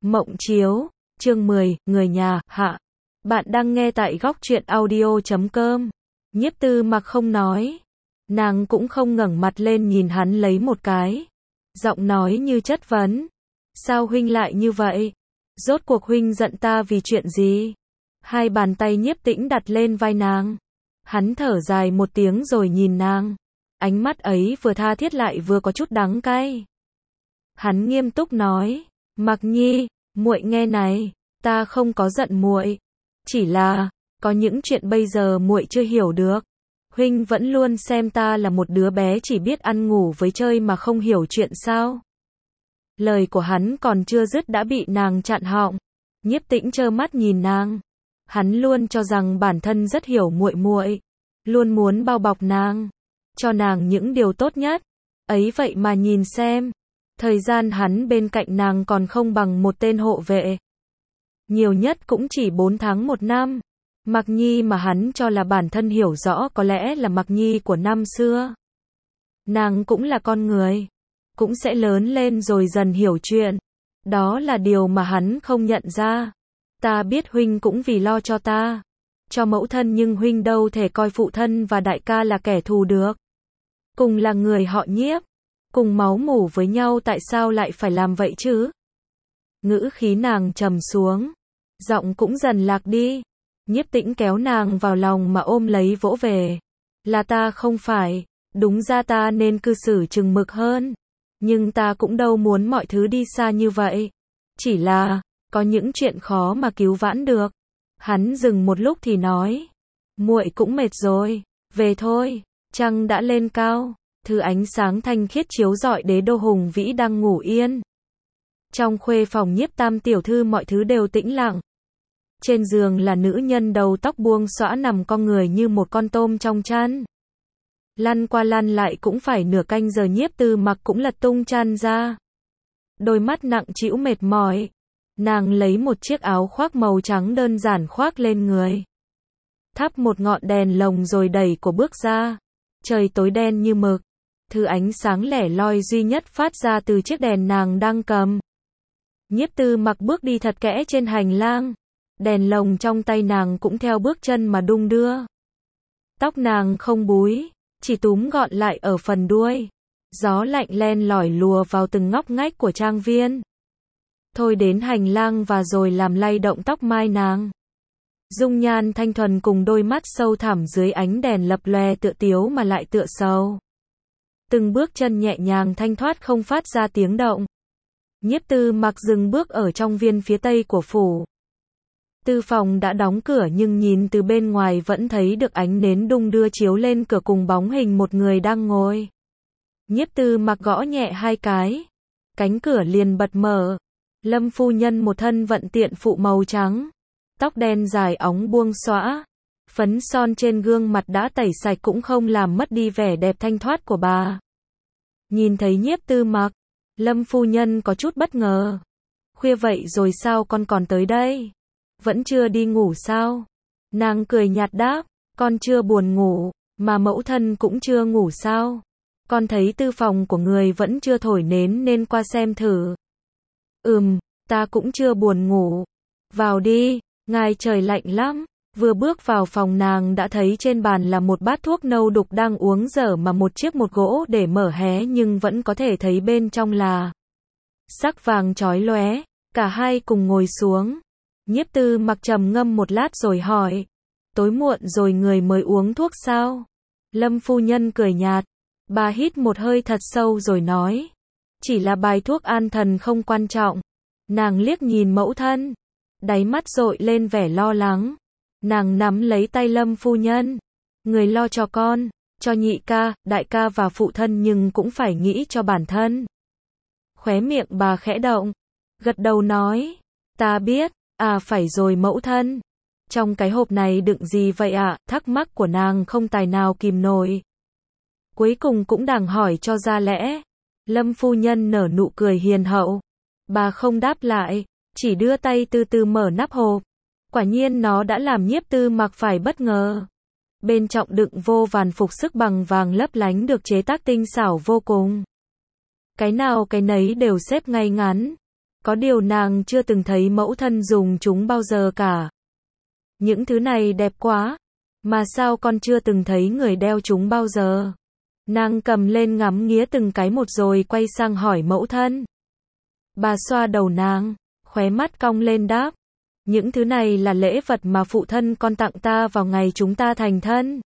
Mộng chiếu, chương 10, người nhà, hạ. Bạn đang nghe tại góc truyện audio.com. Nhiếp Tư Mặc không nói. Nàng cũng không ngẩng mặt lên nhìn hắn lấy một cái. Giọng nói như chất vấn. Sao huynh lại như vậy? Rốt cuộc huynh giận ta vì chuyện gì? Hai bàn tay Nhiếp Tĩnh đặt lên vai nàng. Hắn thở dài một tiếng rồi nhìn nàng. Ánh mắt ấy vừa tha thiết lại vừa có chút đắng cay. Hắn nghiêm túc nói, Mặc Nhi, muội nghe này, ta không có giận muội, chỉ là có những chuyện bây giờ muội chưa hiểu được. Huynh vẫn luôn xem ta là một đứa bé chỉ biết ăn ngủ với chơi mà không hiểu chuyện sao? Lời của hắn còn chưa dứt đã bị nàng chặn họng. Nhiếp Tĩnh trơ mắt nhìn nàng. Hắn luôn cho rằng bản thân rất hiểu muội muội, luôn muốn bao bọc nàng, cho nàng những điều tốt nhất. Ấy vậy mà nhìn xem, thời gian hắn bên cạnh nàng còn không bằng một tên hộ vệ. Nhiều nhất cũng chỉ 4 tháng 1 năm. Mặc Nhi mà hắn cho là bản thân hiểu rõ có lẽ là Mặc Nhi của năm xưa. Nàng cũng là con người, cũng sẽ lớn lên rồi dần hiểu chuyện. Đó là điều mà hắn không nhận ra. Ta biết huynh cũng vì lo cho ta, cho mẫu thân, nhưng huynh đâu thể coi phụ thân và đại ca là kẻ thù được. Cùng là người họ Nhiếp, cùng máu mủ với nhau, tại sao lại phải làm vậy chứ? Ngữ khí nàng trầm xuống, giọng cũng dần lạc đi. Nhiếp Tĩnh kéo nàng vào lòng mà ôm lấy vỗ về. Là ta không phải, đúng ra ta nên cư xử chừng mực hơn, nhưng ta cũng đâu muốn mọi thứ đi xa như vậy. Chỉ là có những chuyện khó mà cứu vãn được. Hắn dừng một lúc thì nói, muội cũng mệt rồi, về thôi. Trăng đã lên cao, thứ ánh sáng thanh khiết chiếu rọi đế đô hùng vĩ đang ngủ yên. Trong khuê phòng Nhiếp Tam tiểu thư mọi thứ đều tĩnh lặng. Trên giường là nữ nhân đầu tóc buông xõa nằm cong người như một con tôm trong chăn. Lăn qua lăn lại cũng phải nửa canh giờ, Nhiếp Tư Mặc cũng lật tung chăn ra. Đôi mắt nặng trĩu mệt mỏi. Nàng lấy một chiếc áo khoác màu trắng đơn giản khoác lên người. Thắp một ngọn đèn lồng rồi đẩy của bước ra. Trời tối đen như mực. Thứ ánh sáng lẻ loi duy nhất phát ra từ chiếc đèn nàng đang cầm. Nhiếp Tư Mặc bước đi thật kẽ trên hành lang. Đèn lồng trong tay nàng cũng theo bước chân mà đung đưa. Tóc nàng không búi, chỉ túm gọn lại ở phần đuôi. Gió lạnh len lỏi lùa vào từng ngóc ngách của trang viên. Thôi đến hành lang và rồi làm lay động tóc mai nàng. Dung nhan thanh thuần cùng đôi mắt sâu thẳm dưới ánh đèn lập lòe, tựa tiếu mà lại tựa sầu. Từng bước chân nhẹ nhàng thanh thoát không phát ra tiếng động. Nhiếp Tư Mặc dừng bước ở trong viên phía tây của phủ. Tư phòng đã đóng cửa nhưng nhìn từ bên ngoài vẫn thấy được ánh nến đung đưa chiếu lên cửa cùng bóng hình một người đang ngồi. Nhiếp Tư Mặc gõ nhẹ 2 cái. Cánh cửa liền bật mở. Lâm phu nhân một thân vận tiện phụ màu trắng. Tóc đen dài óng buông xõa. Phấn son trên gương mặt đã tẩy sạch cũng không làm mất đi vẻ đẹp thanh thoát của bà. Nhìn thấy Nhiếp Tư Mặc, Lâm phu nhân có chút bất ngờ. Khuya vậy rồi sao con còn tới đây? Vẫn chưa đi ngủ sao? Nàng cười nhạt đáp, con chưa buồn ngủ, mà mẫu thân cũng chưa ngủ sao? Con thấy tư phòng của người vẫn chưa thổi nến nên qua xem thử. Ta cũng chưa buồn ngủ. Vào đi, ngài trời lạnh lắm. Vừa bước vào phòng nàng đã thấy trên bàn là một bát thuốc nâu đục đang uống dở mà một chiếc một gỗ để mở hé nhưng vẫn có thể thấy bên trong là sắc vàng chói lóe. Cả hai cùng ngồi xuống. Nhiếp Tư Mặc trầm ngâm một lát rồi hỏi, tối muộn rồi người mới uống thuốc sao? Lâm phu nhân cười nhạt. Bà hít một hơi thật sâu rồi nói, chỉ là bài thuốc an thần không quan trọng. Nàng liếc nhìn mẫu thân, đáy mắt dội lên vẻ lo lắng. Nàng nắm lấy tay Lâm phu nhân, người lo cho con, cho nhị ca, đại ca và phụ thân nhưng cũng phải nghĩ cho bản thân. Khóe miệng bà khẽ động, gật đầu nói, ta biết. Phải rồi mẫu thân. Trong cái hộp này đựng gì vậy ạ? Thắc mắc của nàng không tài nào kìm nổi. Cuối cùng cũng đành hỏi cho ra lẽ. Lâm phu nhân nở nụ cười hiền hậu. Bà không đáp lại, chỉ đưa tay từ từ mở nắp hộp. Quả nhiên nó đã làm Nhiếp Tư Mặc phải bất ngờ. Bên trong đựng vô vàn phục sức bằng vàng lấp lánh được chế tác tinh xảo vô cùng. Cái nào cái nấy đều xếp ngay ngắn. Có điều nàng chưa từng thấy mẫu thân dùng chúng bao giờ cả. Những thứ này đẹp quá, mà sao con chưa từng thấy người đeo chúng bao giờ? Nàng cầm lên ngắm nghía từng cái một rồi quay sang hỏi mẫu thân. Bà xoa đầu nàng, khóe mắt cong lên đáp. Những thứ này là lễ vật mà phụ thân con tặng ta vào ngày chúng ta thành thân.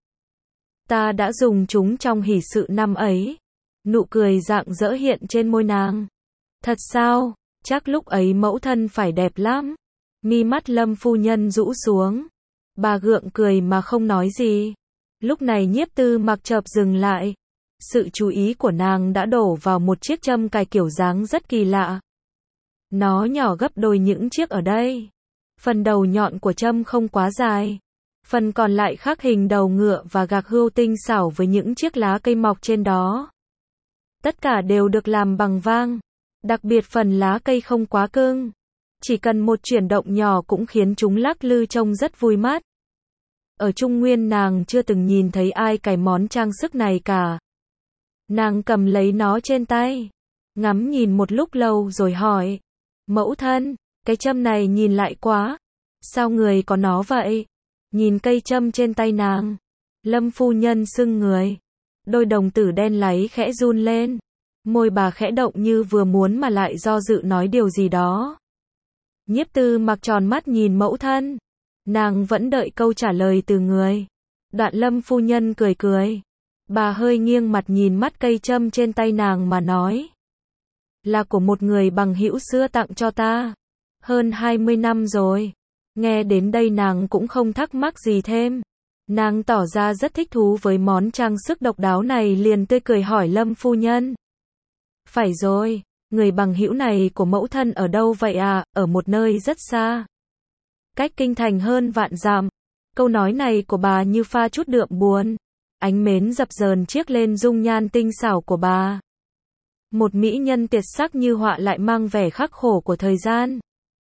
Ta đã dùng chúng trong hỷ sự năm ấy. Nụ cười rạng rỡ hiện trên môi nàng. Thật sao? Chắc lúc ấy mẫu thân phải đẹp lắm. Mi mắt Lâm phu nhân rũ xuống. Bà gượng cười mà không nói gì. Lúc này Nhiếp Tư Mặc chợt dừng lại. Sự chú ý của nàng đã đổ vào một chiếc châm cài kiểu dáng rất kỳ lạ. Nó nhỏ gấp đôi những chiếc ở đây. Phần đầu nhọn của châm không quá dài. Phần còn lại khắc hình đầu ngựa và gạc hươu tinh xảo với những chiếc lá cây mọc trên đó. Tất cả đều được làm bằng vang. Đặc biệt phần lá cây không quá cứng. Chỉ cần một chuyển động nhỏ cũng khiến chúng lắc lư trông rất vui mắt. Ở Trung Nguyên nàng chưa từng nhìn thấy ai cài món trang sức này cả. Nàng cầm lấy nó trên tay. Ngắm nhìn một lúc lâu rồi hỏi. Mẫu thân, cái châm này nhìn lại quá. Sao người có nó vậy? Nhìn cây châm trên tay nàng. Lâm phu nhân sưng người. Đôi đồng tử đen láy khẽ run lên. Môi bà khẽ động như vừa muốn mà lại do dự nói điều gì đó. Nhiếp Tư Mặc tròn mắt nhìn mẫu thân. Nàng vẫn đợi câu trả lời từ người. Đoạn Lâm phu nhân cười cười. Bà hơi nghiêng mặt nhìn mắt cây châm trên tay nàng mà nói. Là của một người bằng hữu xưa tặng cho ta. Hơn 20 năm rồi. Nghe đến đây nàng cũng không thắc mắc gì thêm. Nàng tỏ ra rất thích thú với món trang sức độc đáo này liền tươi cười hỏi Lâm phu nhân. Phải rồi, người bằng hữu này của mẫu thân ở đâu vậy à? Ở một nơi rất xa. Cách kinh thành hơn vạn dặm. Câu nói này của bà như pha chút đượm buồn. Ánh mến dập dờn chiếc lên dung nhan tinh xảo của bà. Một mỹ nhân tuyệt sắc như họa lại mang vẻ khắc khổ của thời gian.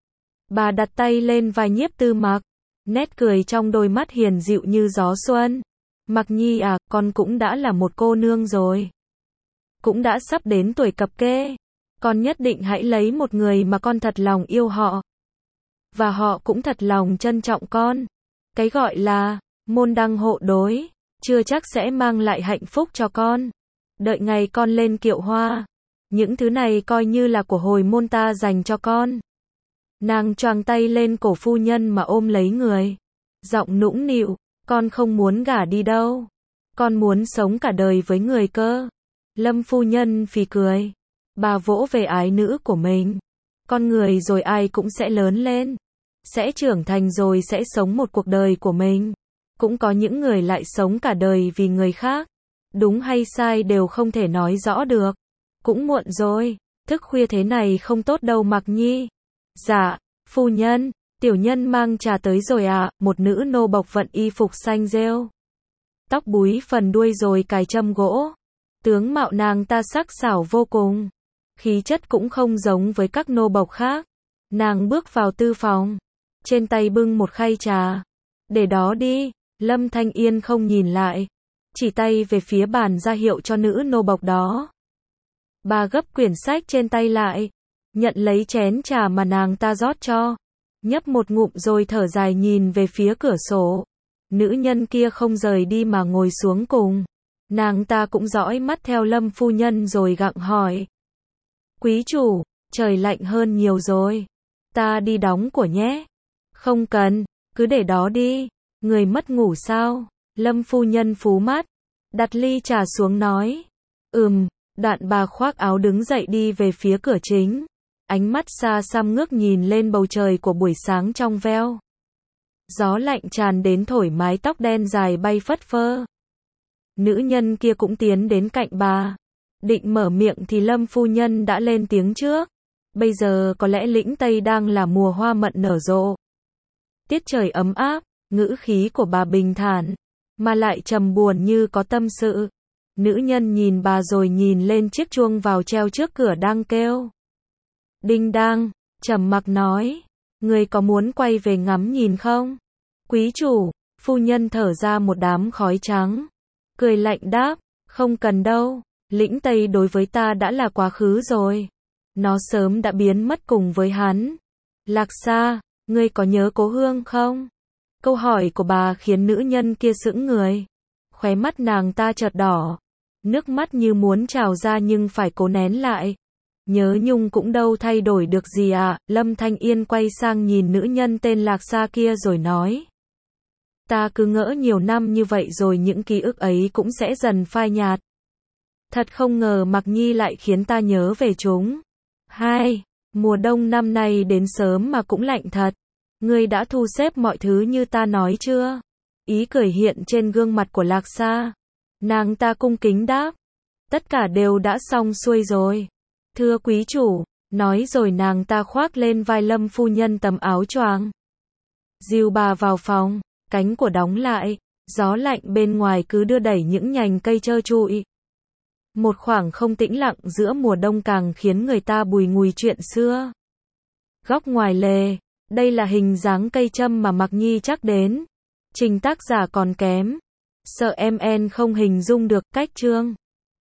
Bà đặt tay lên vai Nhiếp Tư Mặc. Nét cười trong đôi mắt hiền dịu như gió xuân. Mặc nhi à, con cũng đã là một cô nương rồi. Cũng đã sắp đến tuổi cập kê. Con nhất định hãy lấy một người mà con thật lòng yêu họ. Và họ cũng thật lòng trân trọng con. Cái gọi là môn đăng hộ đối, chưa chắc sẽ mang lại hạnh phúc cho con. Đợi ngày con lên kiệu hoa. Những thứ này coi như là của hồi môn ta dành cho con. Nàng choàng tay lên cổ phu nhân mà ôm lấy người. Giọng nũng nịu, con không muốn gả đi đâu. Con muốn sống cả đời với người cơ. Lâm phu nhân phì cười. Bà vỗ về ái nữ của mình. Con người rồi ai cũng sẽ lớn lên. Sẽ trưởng thành rồi sẽ sống một cuộc đời của mình. Cũng có những người lại sống cả đời vì người khác. Đúng hay sai đều không thể nói rõ được. Cũng muộn rồi. Thức khuya thế này không tốt đâu Mặc nhi. Dạ, phu nhân, tiểu nhân mang trà tới rồi ạ. Một nữ nô bộc vận y phục xanh rêu. Tóc búi phần đuôi rồi cài châm gỗ. Tướng mạo nàng ta sắc sảo vô cùng. Khí chất cũng không giống với các nô bộc khác. Nàng bước vào tư phòng. Trên tay bưng một khay trà. Để đó đi. Lâm Thanh Yên không nhìn lại. Chỉ tay về phía bàn ra hiệu cho nữ nô bộc đó. Bà gấp quyển sách trên tay lại. Nhận lấy chén trà mà nàng ta rót cho. Nhấp một ngụm rồi thở dài nhìn về phía cửa sổ. Nữ nhân kia không rời đi mà ngồi xuống cùng. Nàng ta cũng dõi mắt theo Lâm phu nhân rồi gặng hỏi. Quý chủ, trời lạnh hơn nhiều rồi. Ta đi đóng của nhé. Không cần, cứ để đó đi. Người mất ngủ sao? Lâm phu nhân phú mắt. Đặt ly trà xuống nói. Đoạn bà khoác áo đứng dậy đi về phía cửa chính. Ánh mắt xa xăm ngước nhìn lên bầu trời của buổi sáng trong veo. Gió lạnh tràn đến thổi mái tóc đen dài bay phất phơ. Nữ nhân kia cũng tiến đến cạnh bà. Định mở miệng thì Lâm phu nhân đã lên tiếng trước. Bây giờ có lẽ lĩnh Tây đang là mùa hoa mận nở rộ. Tiết trời ấm áp, ngữ khí của bà bình thản, mà lại trầm buồn như có tâm sự. Nữ nhân nhìn bà rồi nhìn lên chiếc chuông vào treo trước cửa đang kêu. Đinh đang, Trầm Mặc nói. Người có muốn quay về ngắm nhìn không? Quý chủ, phu nhân thở ra một đám khói trắng. Cười lạnh đáp, không cần đâu. Lĩnh Tây đối với ta đã là quá khứ rồi. Nó sớm đã biến mất cùng với hắn. Lạc Sa, ngươi có nhớ cố hương không? Câu hỏi của bà khiến nữ nhân kia sững người. Khóe mắt nàng ta chợt đỏ. Nước mắt như muốn trào ra nhưng phải cố nén lại. Nhớ nhung cũng đâu thay đổi được gì à. Lâm Thanh Yên quay sang nhìn nữ nhân tên Lạc Sa kia rồi nói. Ta cứ ngỡ nhiều năm như vậy rồi những ký ức ấy cũng sẽ dần phai nhạt. Thật không ngờ Mạc Nhi lại khiến ta nhớ về chúng. Mùa đông năm nay đến sớm mà cũng lạnh thật. Ngươi đã thu xếp mọi thứ như ta nói chưa? Ý cười hiện trên gương mặt của Lạc Sa. Nàng ta cung kính đáp. Tất cả đều đã xong xuôi rồi. Thưa quý chủ, nói rồi nàng ta khoác lên vai Lâm phu nhân tấm áo choàng. Dìu bà vào phòng, cánh của đóng lại, gió lạnh bên ngoài cứ đưa đẩy những nhành cây trơ trụi. Một khoảng không tĩnh lặng giữa mùa đông càng khiến người ta bùi ngùi chuyện xưa. Góc ngoài lề, đây là hình dáng cây châm mà Mạc Nhi chắc đến. Trình tác giả còn kém. Sợ em không hình dung được cách chương.